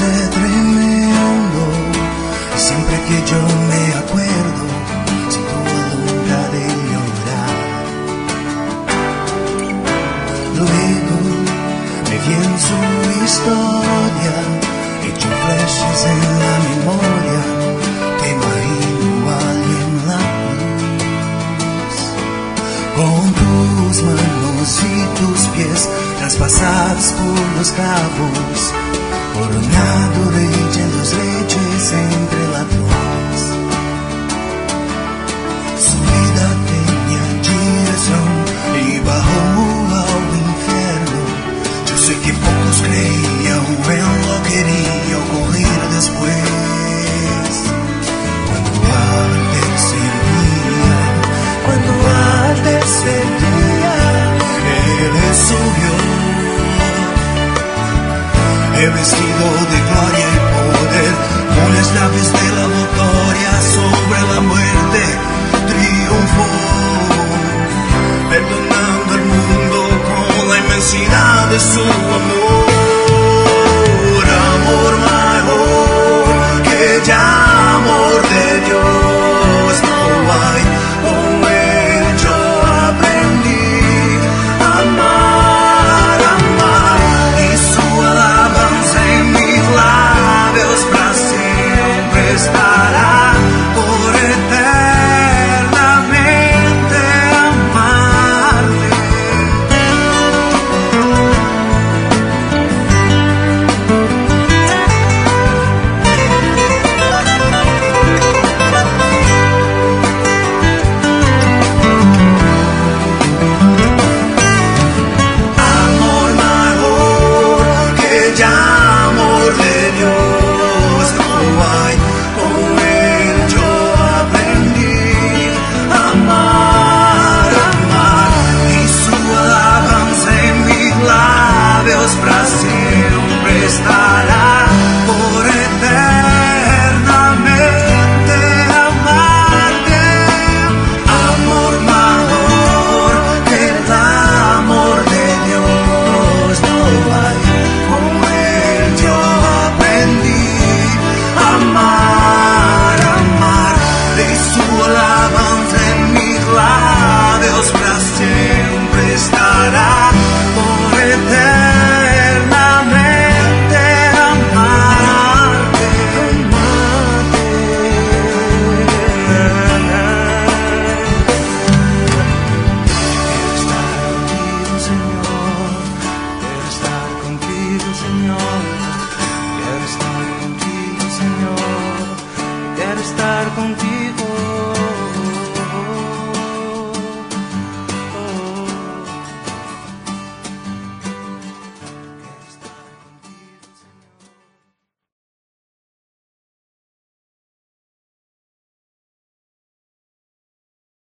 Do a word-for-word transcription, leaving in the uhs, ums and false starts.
parece tremendo. Siempre que yo me acuerdo, siento voluntad de llorar. Luego me vi en su historia, hecho flechas en la memoria. Te imagino allí en la luz, con tus manos y tus pies traspasados por los clavos, coronado de llenos leches entre ladrones. Su vida tenía dirección y bajó al infierno. Yo sé que pocos creían en lo que quería ocurrir después. Cuando antecedía, cuando antecedía, Él subió. He vestido de gloria y poder, con las llaves de la victoria sobre la muerte triunfó, perdonando al mundo con la inmensidad de su amor. Amor mayor que ya amor de Dios no hay. Con Él yo aprendí a amar, amar, y su alabanza en mis labios para siempre estará, por eternamente amarle. Amor mayor que ya amor de Dios no hay. Con Él yo aprendí a amar, amar, y su alabanza en mis labios para siempre estará, por eternamente amarte. Amor mayor que el amor de Dios no hay. Con Él yo aprendí a amar, amar, y su alabanza en mis labios para siempre estará, por eternamente amarte, quiero estar contigo, Señor, quiero estar contigo, Señor, quiero estar contigo, Señor, quiero estar contigo.